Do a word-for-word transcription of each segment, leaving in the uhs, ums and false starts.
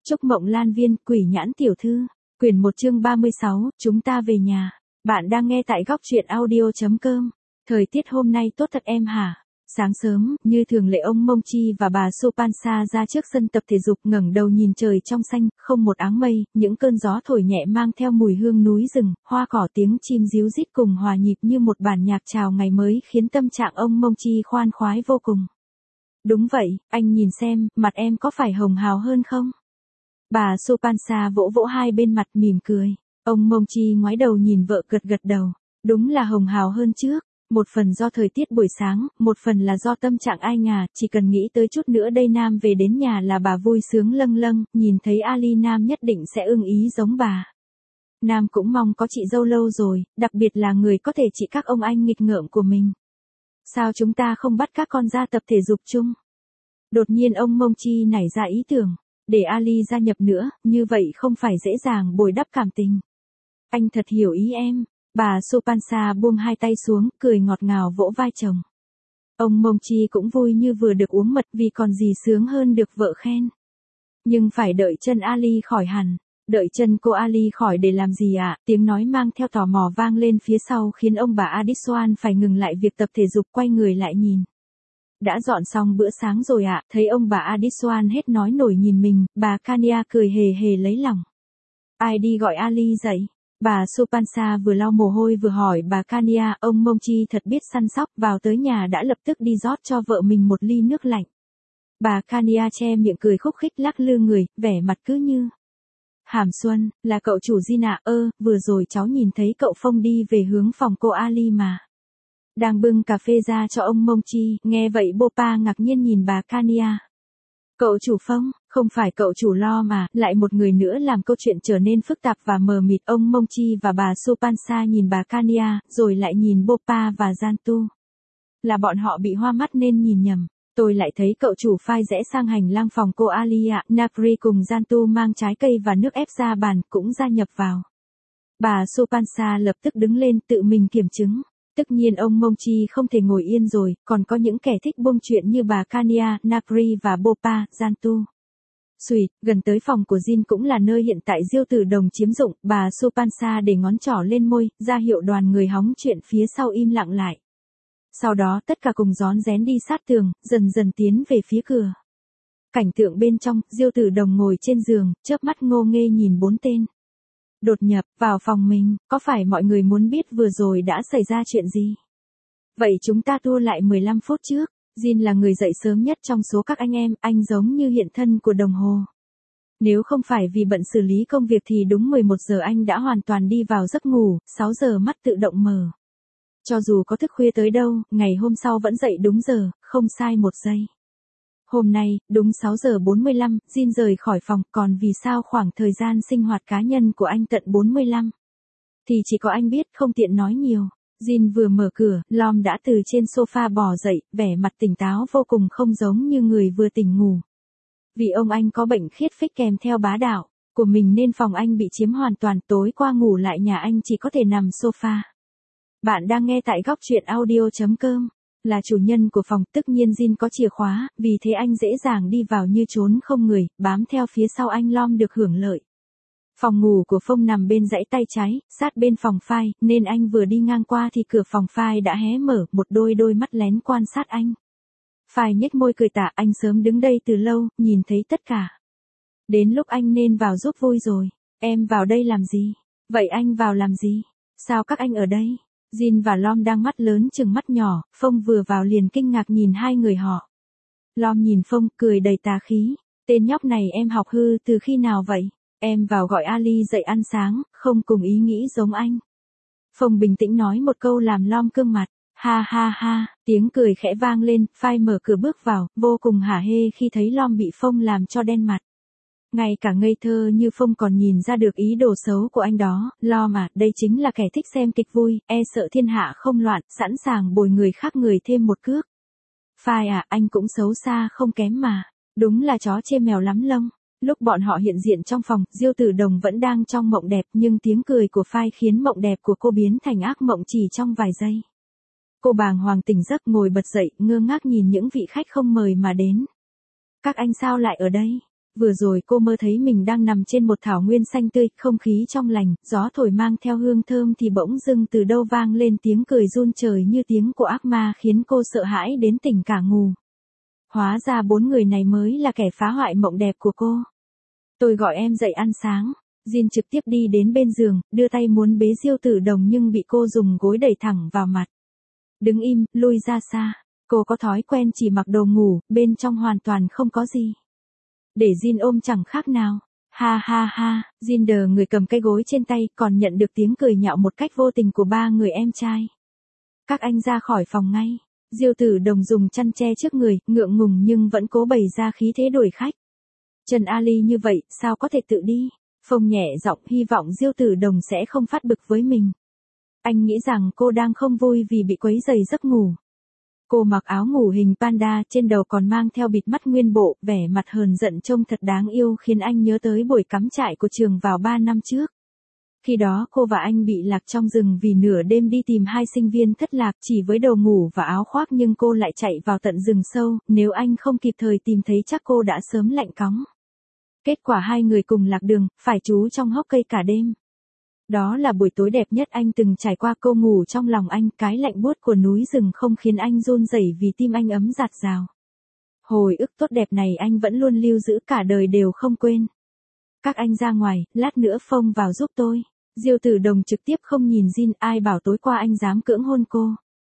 Trúc Mộng Lan Viên, Quỷ Nhãn Tiểu Thư, quyển một chương ba mươi sáu, chúng ta về nhà. Bạn đang nghe tại góc truyện audio.com. Thời tiết hôm nay tốt thật em hả? Sáng sớm, như thường lệ ông Mông Chi và bà Supansa ra trước sân tập thể dục ngẩng đầu nhìn trời trong xanh, không một áng mây, những cơn gió thổi nhẹ mang theo mùi hương núi rừng, hoa cỏ tiếng chim ríu rít cùng hòa nhịp như một bản nhạc chào ngày mới khiến tâm trạng ông Mông Chi khoan khoái vô cùng. Đúng vậy, anh nhìn xem, mặt em có phải hồng hào hơn không? Bà Supansa vỗ vỗ hai bên mặt mỉm cười. Ông Mông Chi ngoái đầu nhìn vợ gật gật đầu. Đúng là hồng hào hơn trước. Một phần do thời tiết buổi sáng, một phần là do tâm trạng ai ngà, chỉ cần nghĩ tới chút nữa đây Nam về đến nhà là bà vui sướng lâng lâng, nhìn thấy Ali Nam nhất định sẽ ưng ý giống bà. Nam cũng mong có chị dâu lâu rồi, đặc biệt là người có thể trị các ông anh nghịch ngợm của mình. Sao chúng ta không bắt các con ra tập thể dục chung? Đột nhiên ông Mông Chi nảy ra ý tưởng, để Ali gia nhập nữa, như vậy không phải dễ dàng bồi đắp cảm tình. Anh thật hiểu ý em. Bà Supansa buông hai tay xuống, cười ngọt ngào vỗ vai chồng. Ông Mông Chi cũng vui như vừa được uống mật vì còn gì sướng hơn được vợ khen. Nhưng phải đợi chân Ali khỏi hẳn. Đợi chân cô Ali khỏi để làm gì ạ? À? Tiếng nói mang theo tò mò vang lên phía sau khiến ông bà Adiswan phải ngừng lại việc tập thể dục quay người lại nhìn. Đã dọn xong bữa sáng rồi ạ, à? Thấy ông bà Adiswan hết nói nổi nhìn mình, bà Kania cười hề hề lấy lòng. Ai đi gọi Ali dậy? Bà Supansa vừa lau mồ hôi vừa hỏi bà Kania, ông Mông Chi thật biết săn sóc, vào tới nhà đã lập tức đi rót cho vợ mình một ly nước lạnh. Bà Kania che miệng cười khúc khích lắc lư người, vẻ mặt cứ như. Hàm Xuân, là cậu chủ Gina, ơ, vừa rồi cháu nhìn thấy cậu Phong đi về hướng phòng cô Ali mà. Đang bưng cà phê ra cho ông Mông Chi, nghe vậy Bopa ngạc nhiên nhìn bà Kania. Cậu chủ Phong, không phải cậu chủ Lo mà, lại một người nữa làm câu chuyện trở nên phức tạp và mờ mịt. Ông Mông Chi và bà Supansa nhìn bà Kania, rồi lại nhìn Bopa và Jantu. Là bọn họ bị hoa mắt nên nhìn nhầm. Tôi lại thấy cậu chủ phai rẽ sang hành lang phòng cô Alia, Napri cùng Jantu mang trái cây và nước ép ra bàn, cũng gia nhập vào. Bà Supansa lập tức đứng lên tự mình kiểm chứng. Tất nhiên ông Mông Chi không thể ngồi yên rồi, còn có những kẻ thích buông chuyện như bà Kania, Napri và Bopa, Jantu. Xùi, gần tới phòng của Jin cũng là nơi hiện tại Diêu Tử Đồng chiếm dụng, bà Supansa để ngón trỏ lên môi, ra hiệu đoàn người hóng chuyện phía sau im lặng lại. Sau đó tất cả cùng rón rén đi sát tường, dần dần tiến về phía cửa. Cảnh tượng bên trong, Diêu Tử Đồng ngồi trên giường, chớp mắt ngô nghê nhìn bốn tên. Đột nhập vào phòng mình, có phải mọi người muốn biết vừa rồi đã xảy ra chuyện gì? Vậy chúng ta tua lại mười lăm phút trước. Jin là người dậy sớm nhất trong số các anh em, anh giống như hiện thân của đồng hồ. Nếu không phải vì bận xử lý công việc thì đúng mười một giờ anh đã hoàn toàn đi vào giấc ngủ, sáu giờ mắt tự động mở. Cho dù có thức khuya tới đâu, ngày hôm sau vẫn dậy đúng giờ, không sai một giây. Hôm nay, đúng sáu giờ bốn mươi lăm, Jin rời khỏi phòng, còn vì sao khoảng thời gian sinh hoạt cá nhân của anh tận bốn mươi lăm? Thì chỉ có anh biết, không tiện nói nhiều. Jin vừa mở cửa, Lom đã từ trên sofa bò dậy, vẻ mặt tỉnh táo vô cùng không giống như người vừa tỉnh ngủ. Vì ông anh có bệnh khiết phích kèm theo bá đạo của mình nên phòng anh bị chiếm hoàn toàn, tối qua ngủ lại nhà anh chỉ có thể nằm sofa. Bạn đang nghe tại góc truyện audio.com. Là chủ nhân của phòng, tất nhiên Jin có chìa khóa, vì thế anh dễ dàng đi vào như trốn không người, bám theo phía sau anh Lom được hưởng lợi. Phòng ngủ của Phong nằm bên dãy tay trái, sát bên phòng Phai, nên anh vừa đi ngang qua thì cửa phòng Phai đã hé mở, một đôi đôi mắt lén quan sát anh. Phai nhếch môi cười tà, anh sớm đứng đây từ lâu, nhìn thấy tất cả. Đến lúc anh nên vào giúp vui rồi. Em vào đây làm gì? Vậy anh vào làm gì? Sao các anh ở đây? Jin và Lom đang mắt lớn chừng mắt nhỏ, Phong vừa vào liền kinh ngạc nhìn hai người họ. Lom nhìn Phong, cười đầy tà khí. Tên nhóc này em học hư từ khi nào vậy? Em vào gọi Ali dậy ăn sáng, không cùng ý nghĩ giống anh. Phong bình tĩnh nói một câu làm Lom cương mặt. Ha ha ha, tiếng cười khẽ vang lên, Phai mở cửa bước vào, vô cùng hả hê khi thấy Lom bị Phong làm cho đen mặt. Ngay cả ngây thơ như Phong còn nhìn ra được ý đồ xấu của anh đó. Lo mà, đây chính là kẻ thích xem kịch vui, e sợ thiên hạ không loạn, sẵn sàng bồi người khác người thêm một cước. Phai à, anh cũng xấu xa không kém mà. Đúng là chó chê mèo lắm lông. Lúc bọn họ hiện diện trong phòng, Diêu Tử Đồng vẫn đang trong mộng đẹp, nhưng tiếng cười của Phai khiến mộng đẹp của cô biến thành ác mộng chỉ trong vài giây. Cô bàng hoàng tỉnh giấc ngồi bật dậy, ngơ ngác nhìn những vị khách không mời mà đến. Các anh sao lại ở đây? Vừa rồi cô mơ thấy mình đang nằm trên một thảo nguyên xanh tươi, không khí trong lành, gió thổi mang theo hương thơm thì bỗng dưng từ đâu vang lên tiếng cười run trời như tiếng của ác ma khiến cô sợ hãi đến tỉnh cả ngù. Hóa ra bốn người này mới là kẻ phá hoại mộng đẹp của cô. Tôi gọi em dậy ăn sáng. Jin trực tiếp đi đến bên giường, đưa tay muốn bế Diêu Tử Đồng nhưng bị cô dùng gối đẩy thẳng vào mặt. Đứng im, lui ra xa. Cô có thói quen chỉ mặc đồ ngủ, bên trong hoàn toàn không có gì. Để Jin ôm chẳng khác nào. Ha ha ha, Jin đờ người cầm cây gối trên tay còn nhận được tiếng cười nhạo một cách vô tình của ba người em trai. Các anh ra khỏi phòng ngay. Diêu Tử Đồng dùng chăn che trước người, ngượng ngùng nhưng vẫn cố bày ra khí thế đuổi khách. Trần Ali như vậy, sao có thể tự đi? Phong nhẹ giọng hy vọng Diêu Tử Đồng sẽ không phát bực với mình. Anh nghĩ rằng cô đang không vui vì bị quấy rầy giấc ngủ. Cô mặc áo ngủ hình panda, trên đầu còn mang theo bịt mắt nguyên bộ, vẻ mặt hờn giận trông thật đáng yêu khiến anh nhớ tới buổi cắm trại của trường vào ba năm trước. Khi đó cô và anh bị lạc trong rừng vì nửa đêm đi tìm hai sinh viên thất lạc chỉ với đồ ngủ và áo khoác nhưng cô lại chạy vào tận rừng sâu, nếu anh không kịp thời tìm thấy chắc cô đã sớm lạnh cóng. Kết quả hai người cùng lạc đường, phải trú trong hốc cây cả đêm. Đó là buổi tối đẹp nhất anh từng trải qua. Cô ngủ trong lòng anh, cái lạnh buốt của núi rừng không khiến anh run rẩy vì tim anh ấm dạt dào. Hồi ức tốt đẹp này anh vẫn luôn lưu giữ cả đời đều không quên. Các anh ra ngoài, lát nữa Phong vào giúp tôi. Diêu Tử Đồng trực tiếp không nhìn Jin, ai bảo tối qua anh dám cưỡng hôn cô.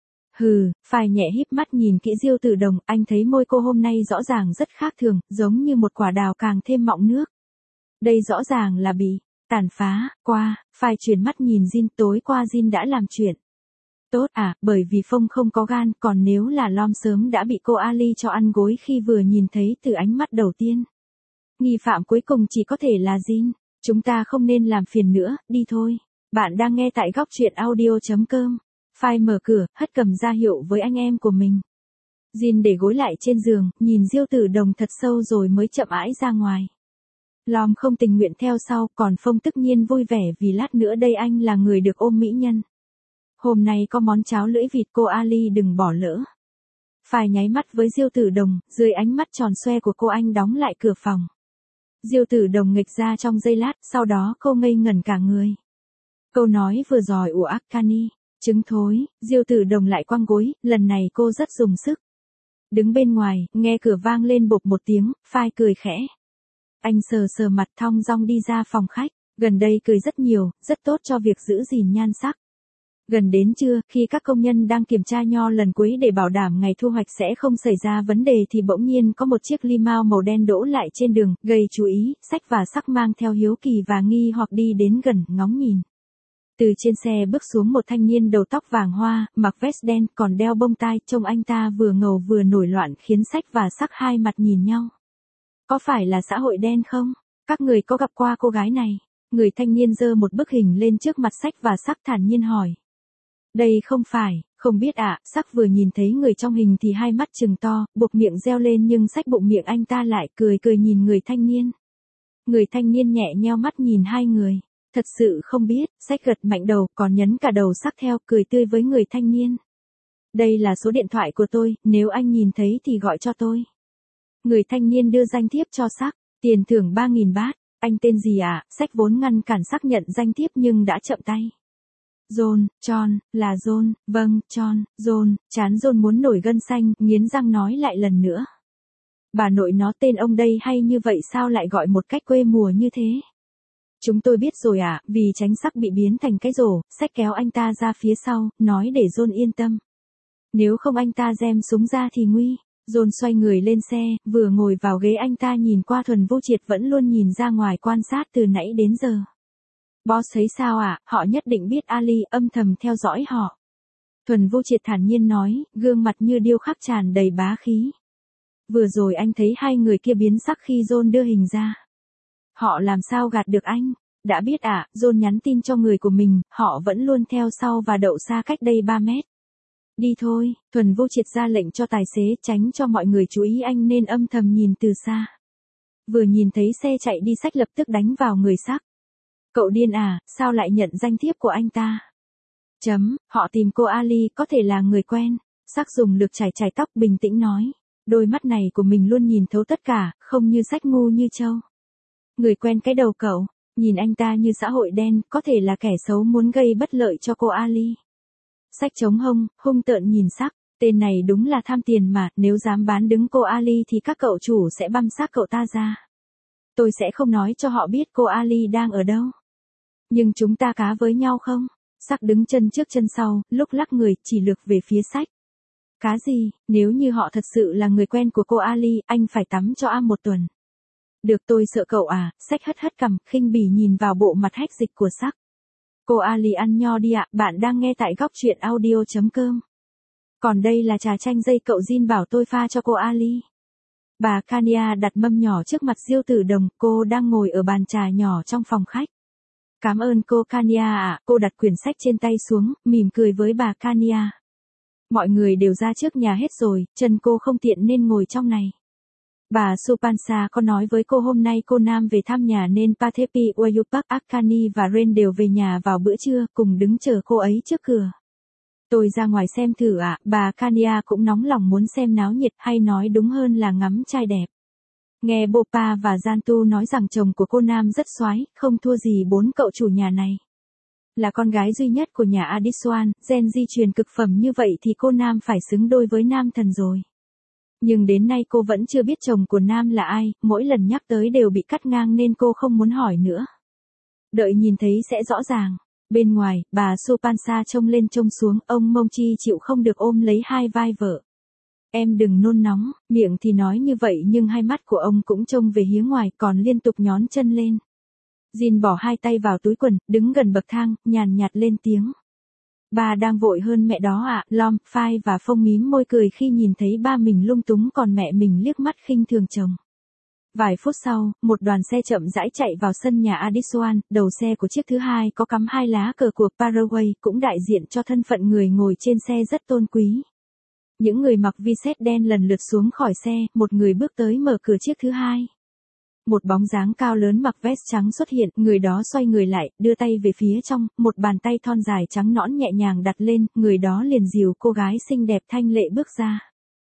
Hừ, Phai nhẹ híp mắt nhìn kỹ Diêu Tử Đồng, anh thấy môi cô hôm nay rõ ràng rất khác thường, giống như một quả đào càng thêm mọng nước. Đây rõ ràng là bị tàn phá qua. Phai chuyển mắt nhìn Jin, tối qua Jin đã làm chuyện tốt à, bởi vì Phong không có gan, còn nếu là Lom sớm đã bị cô Ali cho ăn gối khi vừa nhìn thấy từ ánh mắt đầu tiên. Nghi phạm cuối cùng chỉ có thể là Jin. Chúng ta không nên làm phiền nữa, đi thôi. Bạn đang nghe tại góc truyện audio chấm com. Phai mở cửa, hất cầm ra hiệu với anh em của mình. Jin để gối lại trên giường, nhìn Diêu Tử Đồng thật sâu rồi mới chậm rãi ra ngoài. Lom không tình nguyện theo sau, còn Phong tất nhiên vui vẻ vì lát nữa đây anh là người được ôm mỹ nhân. Hôm nay có món cháo lưỡi vịt, cô Ali đừng bỏ lỡ. Phai nháy mắt với Diêu Tử Đồng, dưới ánh mắt tròn xoe của cô anh đóng lại cửa phòng. Diêu Tử Đồng nghịch ra trong giây lát, sau đó cô ngây ngẩn cả người. Câu nói vừa rồi của Akani, trứng thối. Diêu Tử Đồng lại quăng gối, lần này cô rất dùng sức. Đứng bên ngoài, nghe cửa vang lên bộp một tiếng, Phai cười khẽ. Anh sờ sờ mặt thong dong đi ra phòng khách, gần đây cười rất nhiều, rất tốt cho việc giữ gìn nhan sắc. Gần đến trưa, khi các công nhân đang kiểm tra nho lần cuối để bảo đảm ngày thu hoạch sẽ không xảy ra vấn đề thì bỗng nhiên có một chiếc Limao màu đen đỗ lại trên đường, gây chú ý, Sách và Sắc mang theo hiếu kỳ và nghi hoặc đi đến gần, ngóng nhìn. Từ trên xe bước xuống một thanh niên đầu tóc vàng hoa, mặc vest đen, còn đeo bông tai, trông anh ta vừa ngầu vừa nổi loạn khiến Sách và Sắc hai mặt nhìn nhau. Có phải là xã hội đen không? Các người có gặp qua cô gái này? Người thanh niên giơ một bức hình lên trước mặt Sách và Sắc thản nhiên hỏi. Đây không phải, không biết ạ. Sắc vừa nhìn thấy người trong hình thì hai mắt trừng to, buộc miệng reo lên nhưng Sách bụng miệng anh ta lại cười cười nhìn người thanh niên. Người thanh niên nhẹ nheo mắt nhìn hai người. Thật sự không biết. Sách gật mạnh đầu, còn nhấn cả đầu Sắc theo, cười tươi với người thanh niên. Đây là số điện thoại của tôi, nếu anh nhìn thấy thì gọi cho tôi. Người thanh niên đưa danh thiếp cho Sắc, tiền thưởng ba nghìn bát. Anh tên gì ạ? Sách vốn ngăn cản Sắc nhận danh thiếp nhưng đã chậm tay. John, John, là John, vâng, John, John, chán John muốn nổi gân xanh, nghiến răng nói lại lần nữa. Bà nội nó tên ông đây hay như vậy sao lại gọi một cách quê mùa như thế? Chúng tôi biết rồi ạ, à, vì tránh Sắc bị biến thành cái rổ, Sách kéo anh ta ra phía sau, nói để John yên tâm. Nếu không anh ta giem súng ra thì nguy. John xoay người lên xe, vừa ngồi vào ghế anh ta nhìn qua Thuần Vô Triệt vẫn luôn nhìn ra ngoài quan sát từ nãy đến giờ. Boss thấy sao ạ, à? Họ nhất định biết Ali âm thầm theo dõi họ. Thuần Vô Triệt thản nhiên nói, gương mặt như điêu khắc tràn đầy bá khí. Vừa rồi anh thấy hai người kia biến sắc khi John đưa hình ra. Họ làm sao gạt được anh? Đã biết ạ, à, John nhắn tin cho người của mình, họ vẫn luôn theo sau và đậu xa cách đây ba mét. Đi thôi, Thuần Vô Triệt ra lệnh cho tài xế tránh cho mọi người chú ý anh nên âm thầm nhìn từ xa. Vừa nhìn thấy xe chạy đi Sách lập tức đánh vào người Sắc. Cậu điên à, sao lại nhận danh thiếp của anh ta? Chấm, họ tìm cô Ali có thể là người quen. Sắc dùng lược chải chải tóc bình tĩnh nói. Đôi mắt này của mình luôn nhìn thấu tất cả, không như sách ngu như trâu. Người quen cái đầu cậu, nhìn anh ta như xã hội đen, có thể là kẻ xấu muốn gây bất lợi cho cô Ali. Sách chống hông, hung tợn nhìn sắc, tên này đúng là tham tiền mà, nếu dám bán đứng cô Ali thì các cậu chủ sẽ băm xác cậu ta ra. Tôi sẽ không nói cho họ biết cô Ali đang ở đâu. Nhưng chúng ta cá với nhau không? Sắc đứng chân trước chân sau, lúc lắc người, chỉ lược về phía sách. Cá gì, nếu như họ thật sự là người quen của cô Ali, anh phải tắm cho am một tuần. Được, tôi sợ cậu à, sách hất hất cằm, khinh bỉ nhìn vào bộ mặt hách dịch của sắc. Cô Ali ăn nho đi ạ, bạn đang nghe tại góc truyện audio.com. Còn đây là trà chanh dây cậu Jin bảo tôi pha cho cô Ali. Bà Kania đặt mâm nhỏ trước mặt Diêu Tử Đồng, cô đang ngồi ở bàn trà nhỏ trong phòng khách. Cảm ơn cô Kania ạ, cô đặt quyển sách trên tay xuống, mỉm cười với bà Kania. Mọi người đều ra trước nhà hết rồi, chân cô không tiện nên ngồi trong này. Bà Supansa có nói với cô hôm nay cô Nam về thăm nhà nên Pathepi, Wayupak, Akani và Ren đều về nhà vào bữa trưa, cùng đứng chờ cô ấy trước cửa. Tôi ra ngoài xem thử ạ, à, bà Kania cũng nóng lòng muốn xem náo nhiệt, hay nói đúng hơn là ngắm trai đẹp. Nghe Bopa và Jantu nói rằng chồng của cô Nam rất soái, không thua gì bốn cậu chủ nhà này. Là con gái duy nhất của nhà Adiswan, gen di truyền cực phẩm như vậy thì cô Nam phải xứng đôi với nam thần rồi. Nhưng đến nay cô vẫn chưa biết chồng của Nam là ai, mỗi lần nhắc tới đều bị cắt ngang nên cô không muốn hỏi nữa. Đợi nhìn thấy sẽ rõ ràng. Bên ngoài, bà Supansa trông lên trông xuống, ông Mongchi chịu không được ôm lấy hai vai vợ. Em đừng nôn nóng, miệng thì nói như vậy nhưng hai mắt của ông cũng trông về phía ngoài còn liên tục nhón chân lên. Jin bỏ hai tay vào túi quần, đứng gần bậc thang, nhàn nhạt lên tiếng. Bà đang vội hơn mẹ đó ạ, à, Lom, Phai và Phong mím môi cười khi nhìn thấy ba mình lung túng còn mẹ mình liếc mắt khinh thường chồng. Vài phút sau, một đoàn xe chậm rãi chạy vào sân nhà Adiswan, đầu xe của chiếc thứ hai có cắm hai lá cờ của Paraguay, cũng đại diện cho thân phận người ngồi trên xe rất tôn quý. Những người mặc vi-set đen lần lượt xuống khỏi xe, một người bước tới mở cửa chiếc thứ hai. Một bóng dáng cao lớn mặc vest trắng xuất hiện, người đó xoay người lại, đưa tay về phía trong, một bàn tay thon dài trắng nõn nhẹ nhàng đặt lên, người đó liền dìu cô gái xinh đẹp thanh lệ bước ra.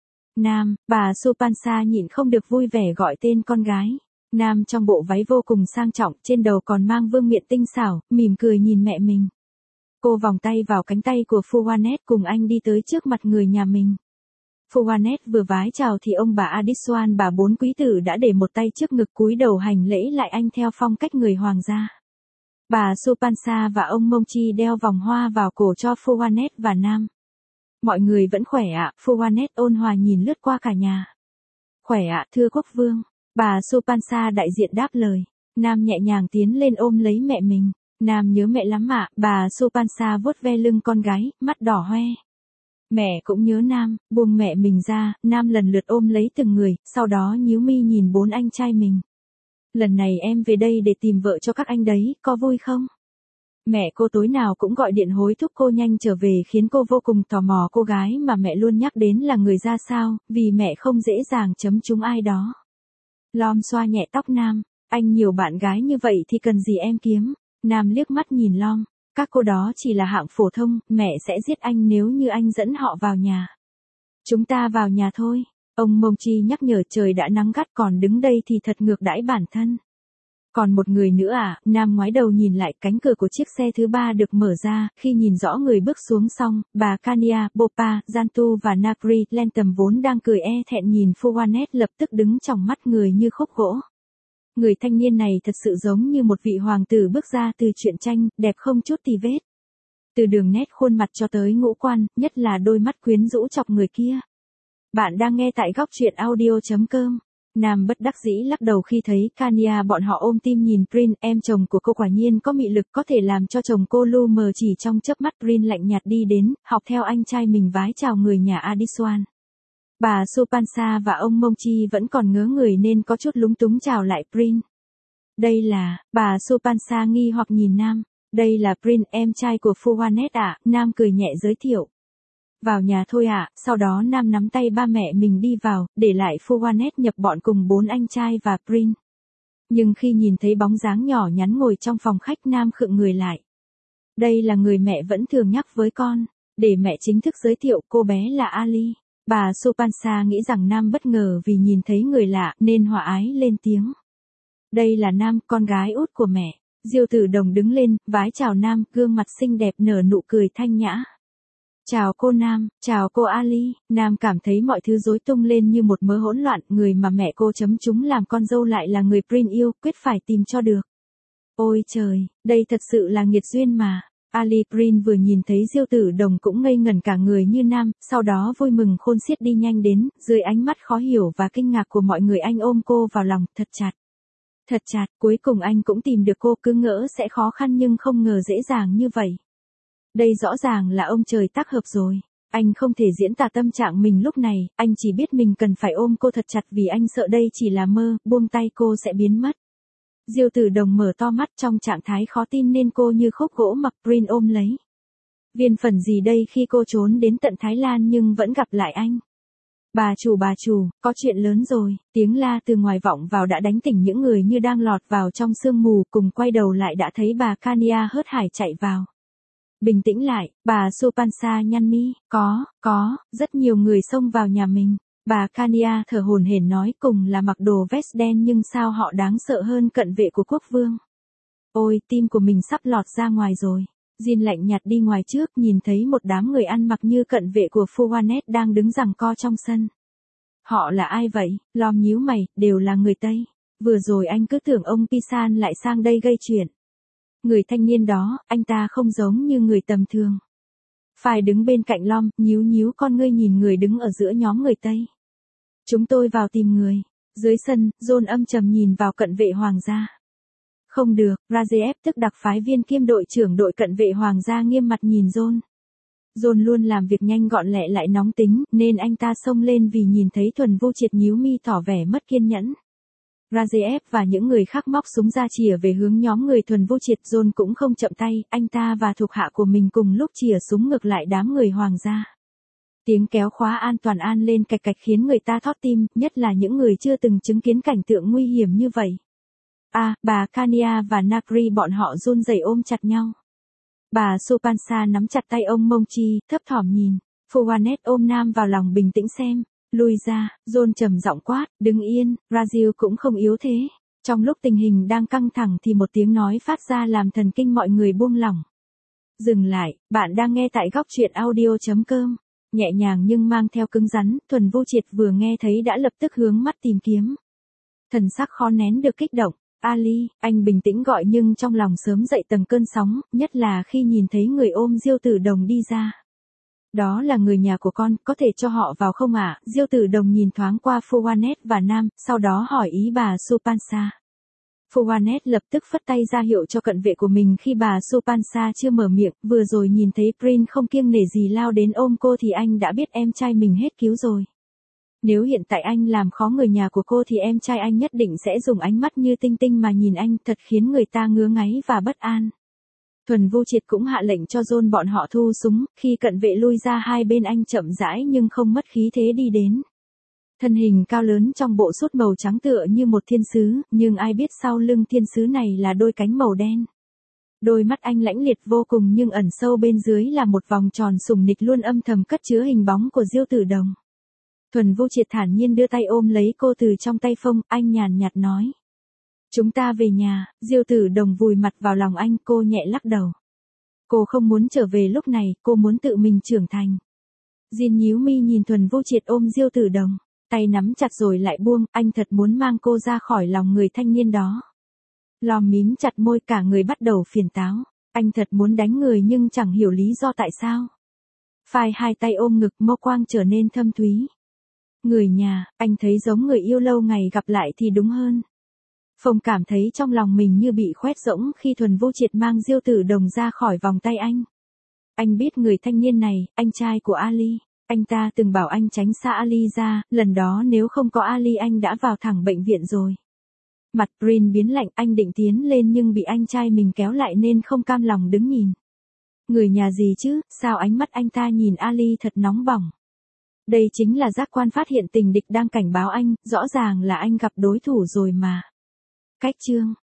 Nam, bà Supansa nhịn không được vui vẻ gọi tên con gái. Nam trong bộ váy vô cùng sang trọng, trên đầu còn mang vương miện tinh xảo, mỉm cười nhìn mẹ mình. Cô vòng tay vào cánh tay của Phuwanet cùng anh đi tới trước mặt người nhà mình. Phuwanet vừa vái chào thì ông bà Adiswan bà bốn quý tử đã để một tay trước ngực cúi đầu hành lễ lại anh theo phong cách người hoàng gia. Bà Supansa và ông Mongchi đeo vòng hoa vào cổ cho Phuwanet và Nam. Mọi người vẫn khỏe ạ, à, Phuwanet ôn hòa nhìn lướt qua cả nhà. Khỏe ạ, à, thưa quốc vương. Bà Supansa đại diện đáp lời. Nam nhẹ nhàng tiến lên ôm lấy mẹ mình. Nam nhớ mẹ lắm ạ, à, bà Supansa vuốt ve lưng con gái, mắt đỏ hoe. Mẹ cũng nhớ Nam, buông mẹ mình ra, Nam lần lượt ôm lấy từng người, sau đó nhíu mi nhìn bốn anh trai mình. Lần này em về đây để tìm vợ cho các anh đấy, có vui không? Mẹ cô tối nào cũng gọi điện hối thúc cô nhanh trở về khiến cô vô cùng tò mò cô gái mà mẹ luôn nhắc đến là người ra sao, vì mẹ không dễ dàng chấm trúng ai đó. Lom xoa nhẹ tóc Nam, anh nhiều bạn gái như vậy thì cần gì em kiếm? Nam liếc mắt nhìn Lom, các cô đó chỉ là hạng phổ thông, mẹ sẽ giết anh nếu như anh dẫn họ vào nhà. Chúng ta vào nhà thôi, ông Mongchi nhắc nhở trời đã nắng gắt còn đứng đây thì thật ngược đãi bản thân. Còn một người nữa à, Nam ngoái đầu nhìn lại cánh cửa của chiếc xe thứ ba được mở ra, khi nhìn rõ người bước xuống xong, bà Kania, Bopa, Jantu và Nagri, Lentum vốn đang cười e thẹn nhìn Phuwanet lập tức đứng trong mắt người như khúc gỗ. Người thanh niên này thật sự giống như một vị hoàng tử bước ra từ truyện tranh, đẹp không chút tì vết. Từ đường nét khuôn mặt cho tới ngũ quan, nhất là đôi mắt quyến rũ chọc người kia. Bạn đang nghe tại góc truyện audio.com. Nam bất đắc dĩ lắc đầu khi thấy Kania bọn họ ôm tim nhìn Prin, em chồng của cô quả nhiên có mị lực có thể làm cho chồng cô lu mờ chỉ trong chớp mắt. Prin lạnh nhạt đi đến, học theo anh trai mình vái chào người nhà Adiswan. Bà Supansa và ông Mongchi vẫn còn ngớ người nên có chút lúng túng chào lại Prin. Đây là, bà Supansa nghi hoặc nhìn Nam, đây là Prin, em trai của Phuwanet ạ, Nam cười nhẹ giới thiệu. Vào nhà thôi ạ, à, sau đó Nam nắm tay ba mẹ mình đi vào, để lại Phuwanet nhập bọn cùng bốn anh trai và Prin. Nhưng khi nhìn thấy bóng dáng nhỏ nhắn ngồi trong phòng khách Nam khựng người lại. Đây là người mẹ vẫn thường nhắc với con, để mẹ chính thức giới thiệu cô bé là Ali. Bà Supansa nghĩ rằng Nam bất ngờ vì nhìn thấy người lạ nên hòa ái lên tiếng. Đây là Nam, con gái út của mẹ. Diêu Tử Đồng đứng lên, vái chào Nam, gương mặt xinh đẹp nở nụ cười thanh nhã. Chào cô Nam, chào cô Ali. Nam cảm thấy mọi thứ rối tung lên như một mớ hỗn loạn, người mà mẹ cô chấm chúng làm con dâu lại là người Prince yêu, quyết phải tìm cho được. Ôi trời, đây thật sự là nghiệt duyên mà. Ali Prince vừa nhìn thấy Diêu Tử Đồng cũng ngây ngẩn cả người như Nam, sau đó vui mừng khôn xiết đi nhanh đến, dưới ánh mắt khó hiểu và kinh ngạc của mọi người anh ôm cô vào lòng, thật chặt. Thật chặt, cuối cùng anh cũng tìm được cô, cứ ngỡ sẽ khó khăn nhưng không ngờ dễ dàng như vậy. Đây rõ ràng là ông trời tác hợp rồi. Anh không thể diễn tả tâm trạng mình lúc này, anh chỉ biết mình cần phải ôm cô thật chặt vì anh sợ đây chỉ là mơ, buông tay cô sẽ biến mất. Diêu Tử Đồng mở to mắt trong trạng thái khó tin nên cô như khúc gỗ mặc Prince ôm lấy. Viên phần gì đây khi cô trốn đến tận Thái Lan nhưng vẫn gặp lại anh. Bà chủ bà chủ, có chuyện lớn rồi, tiếng la từ ngoài vọng vào đã đánh tỉnh những người như đang lọt vào trong sương mù, cùng quay đầu lại đã thấy bà Kania hớt hải chạy vào. Bình tĩnh lại, bà Supansa nhăn mi, có, có, rất nhiều người xông vào nhà mình. Bà Kania thở hổn hển nói cùng là mặc đồ vest đen nhưng sao họ đáng sợ hơn cận vệ của quốc vương. Ôi, tim của mình sắp lọt ra ngoài rồi. Jin lạnh nhạt đi ngoài trước nhìn thấy một đám người ăn mặc như cận vệ của Phuwanet đang đứng giằng co trong sân. Họ là ai vậy? Lom nhíu mày, đều là người Tây. Vừa rồi anh cứ tưởng ông Pisan lại sang đây gây chuyện. Người thanh niên đó, anh ta không giống như người tầm thường. Phải đứng bên cạnh Lom, nhíu nhíu con ngươi nhìn người đứng ở giữa nhóm người Tây. Chúng tôi vào tìm người. Dưới sân, John âm trầm nhìn vào cận vệ hoàng gia. Không được, Rajeev tức đặc phái viên kiêm đội trưởng đội cận vệ hoàng gia nghiêm mặt nhìn John. John luôn làm việc nhanh gọn lẹ lại nóng tính, nên anh ta xông lên vì nhìn thấy Thuần Vô Triệt nhíu mi tỏ vẻ mất kiên nhẫn. Rajeev và những người khác móc súng ra chỉa về hướng nhóm người Thuần Vô Triệt. John cũng không chậm tay, anh ta và thuộc hạ của mình cùng lúc chỉa súng ngược lại đám người hoàng gia. Tiếng kéo khóa an toàn an lên cạch cạch khiến người ta thót tim, nhất là những người chưa từng chứng kiến cảnh tượng nguy hiểm như vậy. À, bà Kania và Nakri bọn họ run rẩy ôm chặt nhau. Bà Supansa nắm chặt tay ông Mongchi, thấp thỏm nhìn. Phuwanet ôm Nam vào lòng bình tĩnh xem. Lui ra, John trầm giọng quát, đứng yên, Rajiv cũng không yếu thế. Trong lúc tình hình đang căng thẳng thì một tiếng nói phát ra làm thần kinh mọi người buông lỏng. Dừng lại, bạn đang nghe tại góc truyện audio.com. Nhẹ nhàng nhưng mang theo cứng rắn, Thuần Vô Triệt vừa nghe thấy đã lập tức hướng mắt tìm kiếm. Thần sắc khó nén được kích động. Ali, anh bình tĩnh gọi nhưng trong lòng sớm dậy tầng cơn sóng, nhất là khi nhìn thấy người ôm Diêu Tử Đồng đi ra. Đó là người nhà của con, có thể cho họ vào không ạ? À? Diêu Tử Đồng nhìn thoáng qua Phuwanet và Nam, sau đó hỏi ý bà Supansa. Phuwanet lập tức phất tay ra hiệu cho cận vệ của mình khi bà Supansa chưa mở miệng, vừa rồi nhìn thấy Prince không kiêng nể gì lao đến ôm cô thì anh đã biết em trai mình hết cứu rồi. Nếu hiện tại anh làm khó người nhà của cô thì em trai anh nhất định sẽ dùng ánh mắt như tinh tinh mà nhìn anh, thật khiến người ta ngứa ngáy và bất an. Thuần Vô Triệt cũng hạ lệnh cho John bọn họ thu súng, khi cận vệ lui ra hai bên anh chậm rãi nhưng không mất khí thế đi đến. Thân hình cao lớn trong bộ sút màu trắng tựa như một thiên sứ, nhưng ai biết sau lưng thiên sứ này là đôi cánh màu đen. Đôi mắt anh lãnh liệt vô cùng nhưng ẩn sâu bên dưới là một vòng tròn sùng nịch luôn âm thầm cất chứa hình bóng của Diêu Tử Đồng. Thuần Vô Triệt thản nhiên đưa tay ôm lấy cô từ trong tay Phong, anh nhàn nhạt nói. Chúng ta về nhà. Diêu Tử Đồng vùi mặt vào lòng anh, cô nhẹ lắc đầu. Cô không muốn trở về lúc này, cô muốn tự mình trưởng thành. Jin nhíu mi nhìn Thuần Vô Triệt ôm Diêu Tử Đồng, tay nắm chặt rồi lại buông, anh thật muốn mang cô ra khỏi lòng người thanh niên đó. Lom mím chặt môi, cả người bắt đầu phiền táo. Anh thật muốn đánh người nhưng chẳng hiểu lý do tại sao. Phai hai tay ôm ngực, mâu quang trở nên thâm thúy. Người nhà, anh thấy giống người yêu lâu ngày gặp lại thì đúng hơn. Phong cảm thấy trong lòng mình như bị khoét rỗng khi Thuần Vô Triệt mang Diêu Tử Đồng ra khỏi vòng tay anh. Anh biết người thanh niên này, anh trai của Ali. Anh ta từng bảo anh tránh xa Ali ra, lần đó nếu không có Ali anh đã vào thẳng bệnh viện rồi. Mặt Prince biến lạnh, anh định tiến lên nhưng bị anh trai mình kéo lại nên không cam lòng đứng nhìn. Người nhà gì chứ, sao ánh mắt anh ta nhìn Ali thật nóng bỏng. Đây chính là giác quan phát hiện tình địch đang cảnh báo anh, rõ ràng là anh gặp đối thủ rồi mà. Cách chương